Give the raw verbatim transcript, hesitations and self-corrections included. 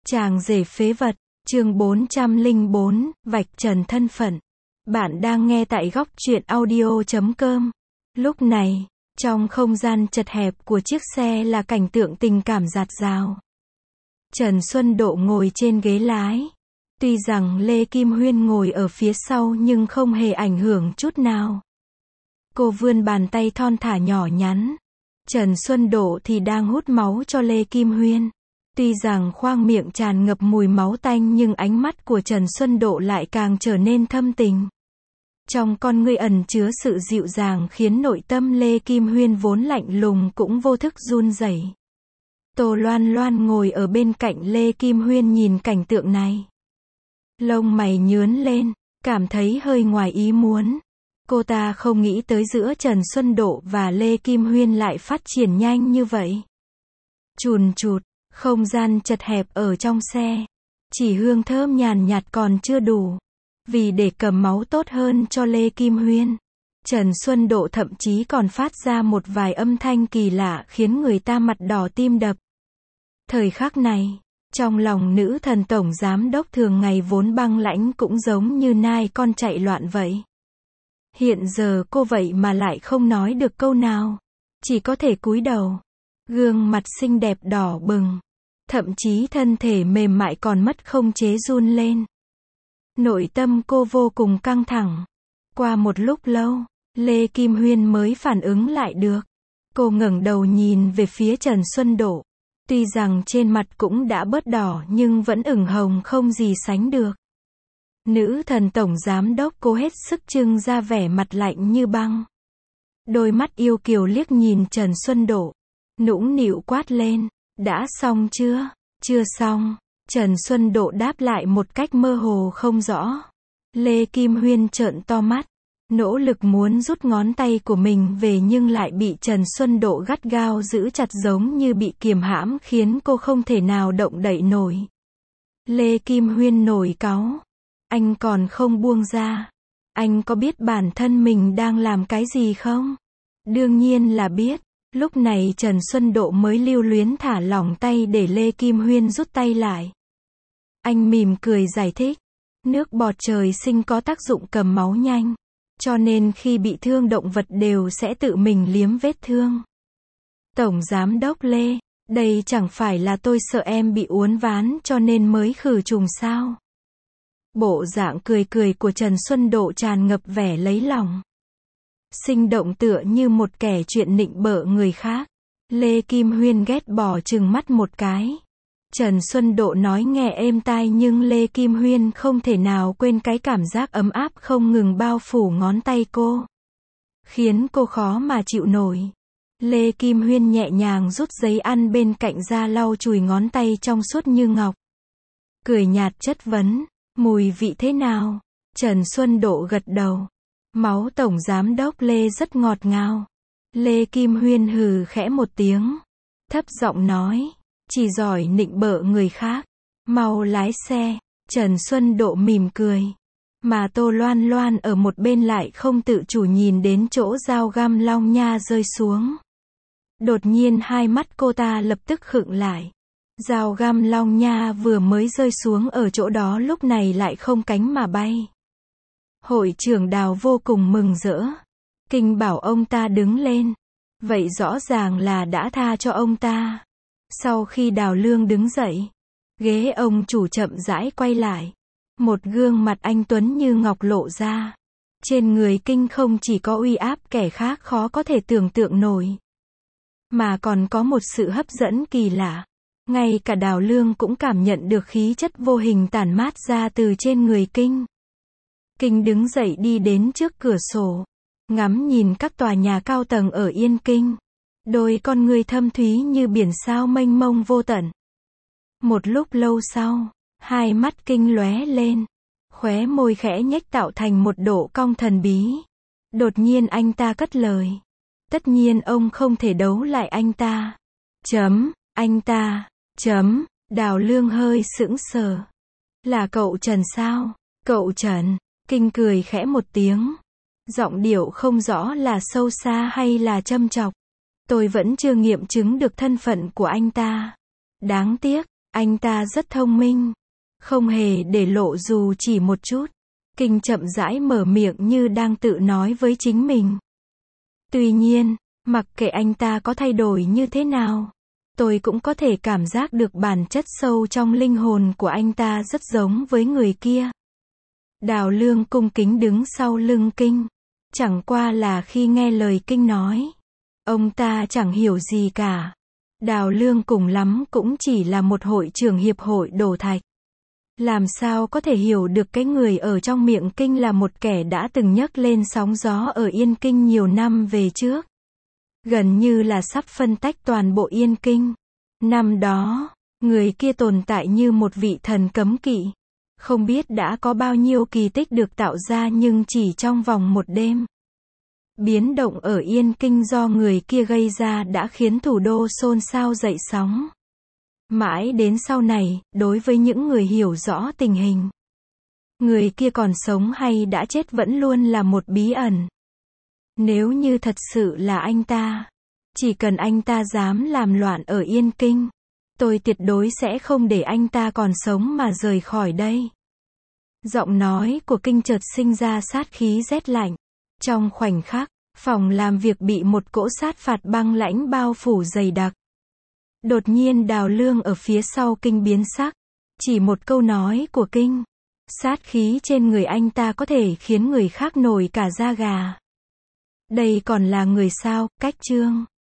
Chàng rể phế vật, chương bốn trăm lẻ bốn, vạch trần thân phận. Bạn đang nghe tại góc truyện audio chấm com. Lúc này, trong không gian chật hẹp của chiếc xe là cảnh tượng tình cảm dạt dào. Trần Xuân Độ ngồi trên ghế lái. Tuy rằng Lê Kim Huyên ngồi ở phía sau nhưng không hề ảnh hưởng chút nào. Cô vươn bàn tay thon thả nhỏ nhắn. Trần Xuân Độ thì đang hút máu cho Lê Kim Huyên. Tuy rằng khoang miệng tràn ngập mùi máu tanh nhưng ánh mắt của Trần Xuân Độ lại càng trở nên thâm tình. Trong con ngươi ẩn chứa sự dịu dàng khiến nội tâm Lê Kim Huyên vốn lạnh lùng cũng vô thức run rẩy. Tô Loan Loan ngồi ở bên cạnh Lê Kim Huyên nhìn cảnh tượng này. Lông mày nhướn lên, cảm thấy hơi ngoài ý muốn. Cô ta không nghĩ tới giữa Trần Xuân Độ và Lê Kim Huyên lại phát triển nhanh như vậy. Chùn chụt, không gian chật hẹp ở trong xe. Chỉ hương thơm nhàn nhạt còn chưa đủ. Vì để cầm máu tốt hơn cho Lê Kim Huyên, Trần Xuân Độ thậm chí còn phát ra một vài âm thanh kỳ lạ khiến người ta mặt đỏ tim đập. Thời khắc này, trong lòng nữ thần tổng giám đốc thường ngày vốn băng lãnh cũng giống như nai con chạy loạn vậy. Hiện giờ cô vậy mà lại không nói được câu nào. Chỉ có thể cúi đầu. Gương mặt xinh đẹp đỏ bừng. Thậm chí thân thể mềm mại còn mất không chế run lên. Nội tâm cô vô cùng căng thẳng. Qua một lúc lâu, Lê Kim Huyên mới phản ứng lại được. Cô ngẩng đầu nhìn về phía Trần Xuân Độ. Tuy rằng trên mặt cũng đã bớt đỏ nhưng vẫn ửng hồng không gì sánh được. Nữ thần tổng giám đốc cô hết sức trưng ra vẻ mặt lạnh như băng. Đôi mắt yêu kiều liếc nhìn Trần Xuân Độ. Nũng nịu quát lên. Đã xong chưa? Chưa xong. Trần Xuân Độ đáp lại một cách mơ hồ không rõ. Lê Kim Huyên trợn to mắt. Nỗ lực muốn rút ngón tay của mình về nhưng lại bị Trần Xuân Độ gắt gao giữ chặt giống như bị kiềm hãm khiến cô không thể nào động đậy nổi. Lê Kim Huyên nổi cáu. Anh còn không buông ra. Anh có biết bản thân mình đang làm cái gì không? Đương nhiên là biết. Lúc này Trần Xuân Độ mới lưu luyến thả lỏng tay để Lê Kim Huyên rút tay lại. Anh mỉm cười giải thích. Nước bọt trời sinh có tác dụng cầm máu nhanh. Cho nên khi bị thương động vật đều sẽ tự mình liếm vết thương. Tổng giám đốc Lê, đây chẳng phải là tôi sợ em bị uốn ván cho nên mới khử trùng sao? Bộ dạng cười cười của Trần Xuân Độ tràn ngập vẻ lấy lòng. Sinh động tựa như một kẻ chuyện nịnh bợ người khác. Lê Kim Huyên ghét bỏ trừng mắt một cái. Trần Xuân Độ nói nghe êm tai nhưng Lê Kim Huyên không thể nào quên cái cảm giác ấm áp không ngừng bao phủ ngón tay cô. Khiến cô khó mà chịu nổi. Lê Kim Huyên nhẹ nhàng rút giấy ăn bên cạnh ra lau chùi ngón tay trong suốt như ngọc. Cười nhạt chất vấn. Mùi vị thế nào? Trần Xuân Độ gật đầu. Máu tổng giám đốc Lê rất ngọt ngào. Lê Kim Huyên hừ khẽ một tiếng. Thấp giọng nói. Chỉ giỏi nịnh bợ người khác. Mau lái xe. Trần Xuân Độ mỉm cười. Mà Tô Loan Loan ở một bên lại không tự chủ nhìn đến chỗ dao găm long nha rơi xuống. Đột nhiên hai mắt cô ta lập tức khựng lại. Dao găm long nha vừa mới rơi xuống ở chỗ đó lúc này lại không cánh mà bay. Hội trưởng Đào vô cùng mừng rỡ. Kinh bảo ông ta đứng lên. Vậy rõ ràng là đã tha cho ông ta. Sau khi Đào Lương đứng dậy, ghế ông chủ chậm rãi quay lại. Một gương mặt anh tuấn như ngọc lộ ra. Trên người Kinh không chỉ có uy áp kẻ khác khó có thể tưởng tượng nổi, mà còn có một sự hấp dẫn kỳ lạ. Ngay cả Đào Lương cũng cảm nhận được khí chất vô hình tản mát ra từ trên người Kinh. Kinh đứng dậy đi đến trước cửa sổ, ngắm nhìn các tòa nhà cao tầng ở Yên Kinh. Đôi con người thâm thúy như biển sao mênh mông vô tận. Một lúc lâu sau, hai mắt Kinh lóe lên, khóe môi khẽ nhếch tạo thành một độ cong thần bí. Đột nhiên anh ta cất lời. Tất nhiên ông không thể đấu lại anh ta. Chấm, anh ta, chấm, Đào Lương hơi sững sờ. Là cậu Trần sao? Cậu Trần, Kinh cười khẽ một tiếng. Giọng điệu không rõ là sâu xa hay là châm chọc. Tôi vẫn chưa nghiệm chứng được thân phận của anh ta. Đáng tiếc, Anh ta rất thông minh. Không hề để lộ dù chỉ một chút. Kinh chậm rãi mở miệng như đang tự nói với chính mình. Tuy nhiên, mặc kệ anh ta có thay đổi như thế nào, tôi cũng có thể cảm giác được bản chất sâu trong linh hồn của anh ta rất giống với người kia. Đào Lương cung kính đứng sau lưng Kinh. Chẳng qua là khi nghe lời Kinh nói, ông ta chẳng hiểu gì cả. Đào Lương cùng lắm cũng chỉ là một hội trưởng hiệp hội đổ thạch. Làm sao có thể hiểu được cái người ở trong miệng Kinh là một kẻ đã từng nhấc lên sóng gió ở Yên Kinh nhiều năm về trước. Gần như là sắp phân tách toàn bộ Yên Kinh. Năm đó, người kia tồn tại như một vị thần cấm kỵ. Không biết đã có bao nhiêu kỳ tích được tạo ra nhưng chỉ trong vòng một đêm. Biến động ở Yên Kinh do người kia gây ra đã khiến thủ đô xôn xao dậy sóng. Mãi đến sau này, đối với những người hiểu rõ tình hình, người kia còn sống hay đã chết vẫn luôn là một bí ẩn. Nếu như thật sự là anh ta, chỉ cần anh ta dám làm loạn ở Yên Kinh, tôi tuyệt đối sẽ không để anh ta còn sống mà rời khỏi đây. Giọng nói của Kinh chợt sinh ra sát khí rét lạnh. Trong khoảnh khắc, phòng làm việc bị một cỗ sát phạt băng lãnh bao phủ dày đặc. Đột nhiên Đào Lương ở phía sau Kinh biến sắc. Chỉ một câu nói của Kinh, sát khí trên người anh ta có thể khiến người khác nổi cả da gà. Đây còn là người sao? Cách chương